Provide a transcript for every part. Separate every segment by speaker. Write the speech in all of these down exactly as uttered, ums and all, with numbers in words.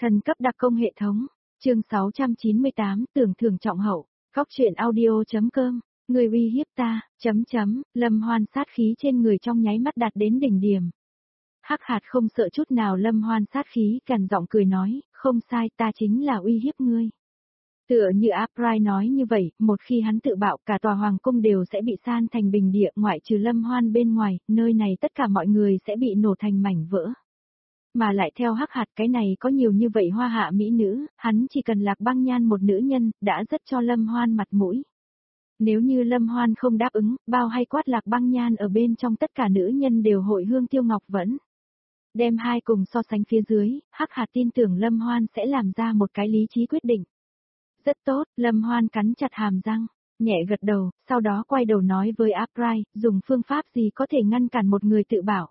Speaker 1: Thần cấp đặc công hệ thống. Chương sáu trăm chín mươi tám, tưởng thưởng trọng hậu. Góc truyện audio.com. Người uy hiếp ta, chấm chấm, Lâm Hoan sát khí trên người trong nháy mắt đạt đến đỉnh điểm. Hắc Hạt không sợ chút nào Lâm Hoan sát khí, cằn giọng cười nói, không sai, ta chính là uy hiếp ngươi. Tựa như April nói như vậy, một khi hắn tự bạo cả tòa hoàng cung đều sẽ bị san thành bình địa, ngoại trừ Lâm Hoan bên ngoài, nơi này tất cả mọi người sẽ bị nổ thành mảnh vỡ. Mà lại theo Hắc Hạt, cái này có nhiều như vậy hoa hạ mỹ nữ, hắn chỉ cần Lạc Băng Nhan một nữ nhân, đã rất cho Lâm Hoan mặt mũi. Nếu như Lâm Hoan không đáp ứng, bao hay quát Lạc Băng Nhan ở bên trong tất cả nữ nhân đều hội hương tiêu ngọc vẫn. Đem hai cùng so sánh phía dưới, Hắc Hạt tin tưởng Lâm Hoan sẽ làm ra một cái lý trí quyết định. Rất tốt, Lâm Hoan cắn chặt hàm răng, nhẹ gật đầu, sau đó quay đầu nói với April, dùng phương pháp gì có thể ngăn cản một người tự bảo.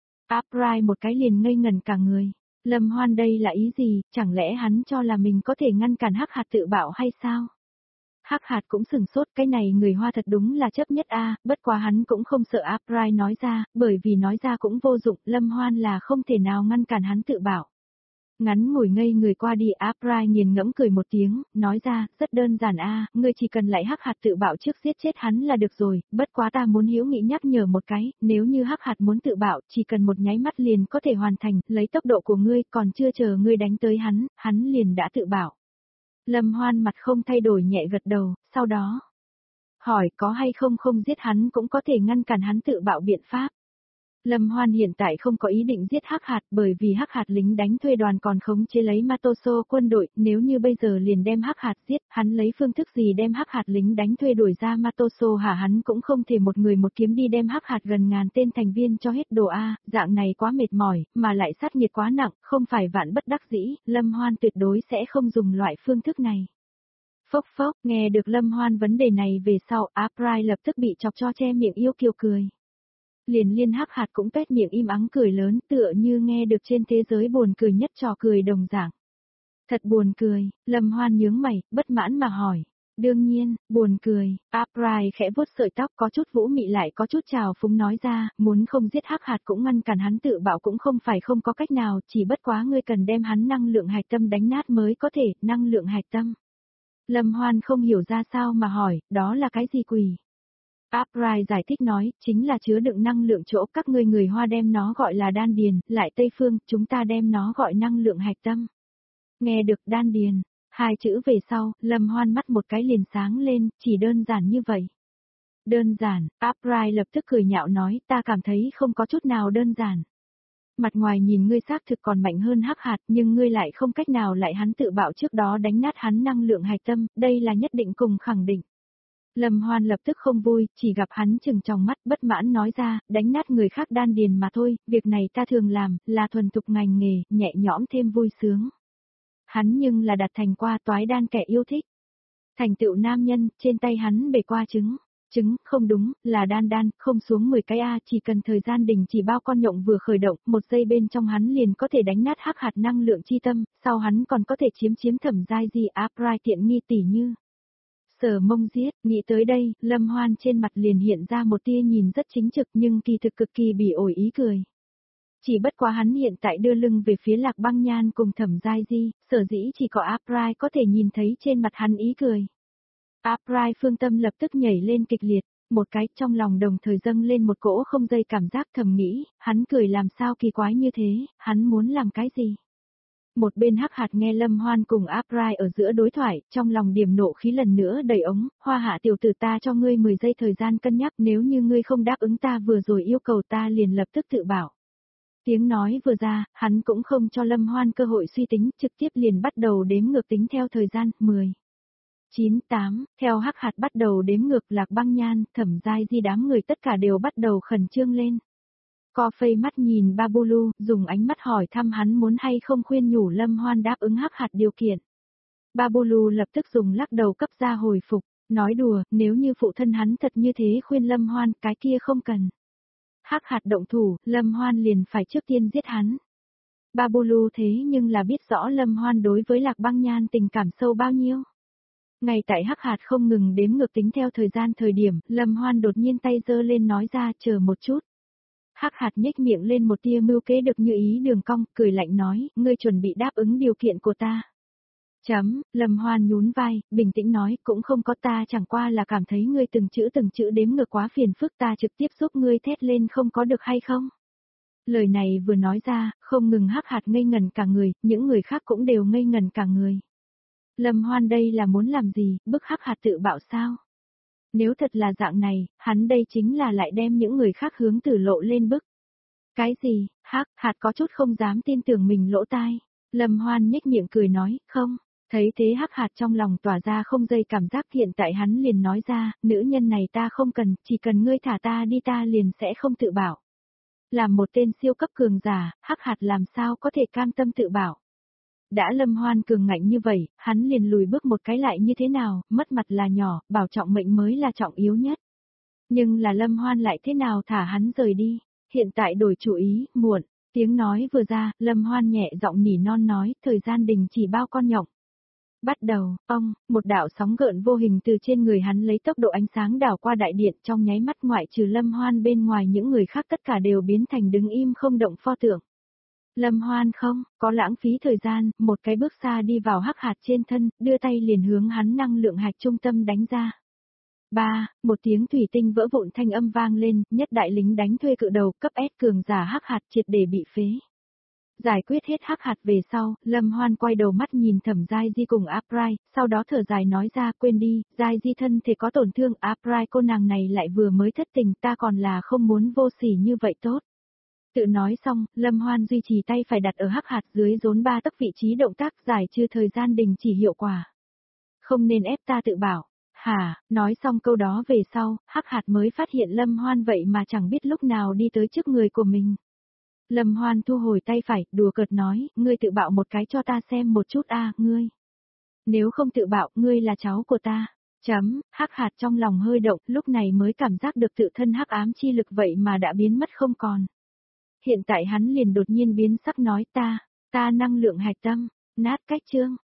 Speaker 1: April một cái liền ngây ngẩn cả người. Lâm Hoan đây là ý gì, chẳng lẽ hắn cho là mình có thể ngăn cản Hắc Hạt tự bảo hay sao? Hắc Hạt cũng sừng sốt, cái này người Hoa thật đúng là chấp nhất a, bất quá hắn cũng không sợ April nói ra, bởi vì nói ra cũng vô dụng, Lâm Hoan là không thể nào ngăn cản hắn tự bảo. Ngắn ngồi ngây người qua đi, April nghiền ngẫm cười một tiếng, nói ra, rất đơn giản a, ngươi chỉ cần lại Hắc Hạt tự bạo trước giết chết hắn là được rồi, bất quá ta muốn hữu nghị nhắc nhở một cái, nếu như Hắc Hạt muốn tự bạo, chỉ cần một nháy mắt liền có thể hoàn thành, lấy tốc độ của ngươi, còn chưa chờ ngươi đánh tới hắn, hắn liền đã tự bạo. Lâm Hoan mặt không thay đổi nhẹ gật đầu, sau đó hỏi có hay không không giết hắn cũng có thể ngăn cản hắn tự bạo biện pháp. Lâm Hoan hiện tại không có ý định giết Hắc Hạt bởi vì Hắc Hạt lính đánh thuê đoàn còn khống chế lấy Matoso quân đội, nếu như bây giờ liền đem Hắc Hạt giết, hắn lấy phương thức gì đem Hắc Hạt lính đánh thuê đuổi ra Matoso hả, hắn cũng không thể một người một kiếm đi đem Hắc Hạt gần ngàn tên thành viên cho hết đồ a, dạng này quá mệt mỏi, mà lại sát nhiệt quá nặng, không phải vạn bất đắc dĩ, Lâm Hoan tuyệt đối sẽ không dùng loại phương thức này. Phốc phốc, nghe được Lâm Hoan vấn đề này về sau, April lập tức bị chọc cho che miệng yêu kiều cười. Liền liên Hắc Hạt cũng tuét miệng im ắng cười lớn, tựa như nghe được trên thế giới buồn cười nhất trò cười đồng dạng. Thật buồn cười, Lâm Hoan nhướng mày, bất mãn mà hỏi. Đương nhiên, buồn cười, April khẽ vuốt sợi tóc có chút vũ mị lại có chút trào phúng nói ra, muốn không giết Hắc Hạt cũng ngăn cản hắn tự bạo cũng không phải không có cách nào, chỉ bất quá ngươi cần đem hắn năng lượng hạch tâm đánh nát mới có thể, năng lượng hạch tâm. Lâm Hoan không hiểu ra sao mà hỏi, đó là cái gì quỷ? April giải thích nói, chính là chứa đựng năng lượng chỗ, các ngươi người Hoa đem nó gọi là đan điền, lại Tây Phương, chúng ta đem nó gọi năng lượng hạch tâm. Nghe được đan điền, hai chữ về sau, Lâm Hoan mắt một cái liền sáng lên, chỉ đơn giản như vậy. Đơn giản, April lập tức cười nhạo nói, ta cảm thấy không có chút nào đơn giản. Mặt ngoài nhìn ngươi xác thực còn mạnh hơn Hắc Hạt, nhưng ngươi lại không cách nào lại hắn tự bạo trước đó đánh nát hắn năng lượng hạch tâm, đây là nhất định cùng khẳng định. Lâm Hoan lập tức không vui, chỉ gặp hắn chừng trong mắt bất mãn nói ra, đánh nát người khác đan điền mà thôi, việc này ta thường làm, là thuần thục ngành nghề, nhẹ nhõm thêm vui sướng. Hắn nhưng là đạt thành qua toái đan kẻ yêu thích. Thành tựu nam nhân, trên tay hắn bề qua trứng. Trứng, không đúng, là đan đan, không xuống mười cái A, chỉ cần thời gian đình chỉ bao con nhộng vừa khởi động, một giây bên trong hắn liền có thể đánh nát Hắc Hạt năng lượng chi tâm, sau hắn còn có thể chiếm chiếm thẩm giai gì April tiện nghi tỉ như. Sở mông giết, nghĩ tới đây, Lâm Hoan trên mặt liền hiện ra một tia nhìn rất chính trực nhưng kỳ thực cực kỳ bỉ ổi ý cười. Chỉ bất quá hắn hiện tại đưa lưng về phía Lạc Băng Nhan cùng thẩm giai di, sở dĩ chỉ có April có thể nhìn thấy trên mặt hắn ý cười. April phương tâm lập tức nhảy lên kịch liệt, một cái trong lòng đồng thời dâng lên một cỗ không dây cảm giác thầm nghĩ, hắn cười làm sao kỳ quái như thế, hắn muốn làm cái gì? Một bên Hắc Hạt nghe Lâm Hoan cùng April ở giữa đối thoại, trong lòng điểm nộ khí lần nữa đầy ống, Hoa hạ tiểu tử ta cho ngươi mười giây thời gian cân nhắc, nếu như ngươi không đáp ứng ta vừa rồi yêu cầu ta liền lập tức tự bảo. Tiếng nói vừa ra, hắn cũng không cho Lâm Hoan cơ hội suy tính, trực tiếp liền bắt đầu đếm ngược tính theo thời gian, mười, chín, tám, theo Hắc Hạt bắt đầu đếm ngược Lạc Băng Nhan, thẩm giai di đám người tất cả đều bắt đầu khẩn trương lên. Co phây mắt nhìn Babulu, dùng ánh mắt hỏi thăm hắn muốn hay không khuyên nhủ Lâm Hoan đáp ứng Hắc Hạt điều kiện. Babulu lập tức dùng lắc đầu cấp ra hồi phục, nói đùa, nếu như phụ thân hắn thật như thế khuyên Lâm Hoan, cái kia không cần. Hắc Hạt động thủ, Lâm Hoan liền phải trước tiên giết hắn. Babulu thế nhưng là biết rõ Lâm Hoan đối với Lạc Băng Nhan tình cảm sâu bao nhiêu. Ngay tại Hắc Hạt không ngừng đếm ngược tính theo thời gian thời điểm, Lâm Hoan đột nhiên tay giơ lên nói ra chờ một chút. Hắc hạt nhếch miệng lên một tia mưu kế được như ý đường cong, cười lạnh nói, ngươi chuẩn bị đáp ứng điều kiện của ta. Chấm, Lâm Hoan nhún vai, bình tĩnh nói, cũng không có, ta chẳng qua là cảm thấy ngươi từng chữ từng chữ đếm ngược quá phiền phức, ta trực tiếp giúp ngươi thét lên không có được hay không? Lời này vừa nói ra, không ngừng Hắc hạt ngây ngần cả người, những người khác cũng đều ngây ngần cả người. Lâm Hoan đây là muốn làm gì, bức Hắc hạt tự bạo sao? Nếu thật là dạng này, hắn đây chính là lại đem những người khác hướng tử lộ lên bức. Cái gì, Hắc hạt có chút không dám tin tưởng mình lỗ tai. Lâm Hoan nhếch miệng cười nói, không. Thấy thế Hắc hạt trong lòng tỏa ra không dây cảm giác, hiện tại hắn liền nói ra, nữ nhân này ta không cần, chỉ cần ngươi thả ta đi ta liền sẽ không tự bảo. Làm một tên siêu cấp cường giả, Hắc hạt làm sao có thể cam tâm tự bảo. Đã Lâm Hoan cường ngạnh như vậy, hắn liền lùi bước một cái lại như thế nào, mất mặt là nhỏ, bảo trọng mệnh mới là trọng yếu nhất. Nhưng là Lâm Hoan lại thế nào thả hắn rời đi, hiện tại đổi chủ ý, muộn, tiếng nói vừa ra, Lâm Hoan nhẹ giọng nỉ non nói, thời gian đình chỉ bao con nhộng. Bắt đầu, ông, một đạo sóng gợn vô hình từ trên người hắn lấy tốc độ ánh sáng đảo qua đại điện, trong nháy mắt ngoại trừ Lâm Hoan bên ngoài những người khác tất cả đều biến thành đứng im không động pho tượng. Lâm Hoan không, có lãng phí thời gian, một cái bước xa đi vào Hắc hạt trên thân, đưa tay liền hướng hắn năng lượng hạch trung tâm đánh ra. Ba, một tiếng thủy tinh vỡ vụn thanh âm vang lên, nhất đại lính đánh thuê cự đầu cấp S cường giả Hắc hạt triệt để bị phế. Giải quyết hết Hắc hạt về sau, Lâm Hoan quay đầu mắt nhìn Thẩm Giai Di cùng April, sau đó thở dài nói ra, quên đi, Giai Di thân thể có tổn thương, April cô nàng này lại vừa mới thất tình, ta còn là không muốn vô sỉ như vậy tốt. Tự nói xong, Lâm Hoan duy trì tay phải đặt ở Hắc hạt dưới rốn ba tấc vị trí động tác, giải trừ thời gian đình chỉ hiệu quả. Không nên ép ta tự bảo. Hả, nói xong câu đó về sau, Hắc hạt mới phát hiện Lâm Hoan vậy mà chẳng biết lúc nào đi tới trước người của mình. Lâm Hoan thu hồi tay phải, đùa cợt nói, ngươi tự bạo một cái cho ta xem một chút a, ngươi. Nếu không tự bạo, ngươi là cháu của ta. Chấm, Hắc hạt trong lòng hơi động, lúc này mới cảm giác được tự thân hắc ám chi lực vậy mà đã biến mất không còn. Hiện tại hắn liền đột nhiên biến sắc nói ta, ta năng lượng hạch tâm, nát cách chương.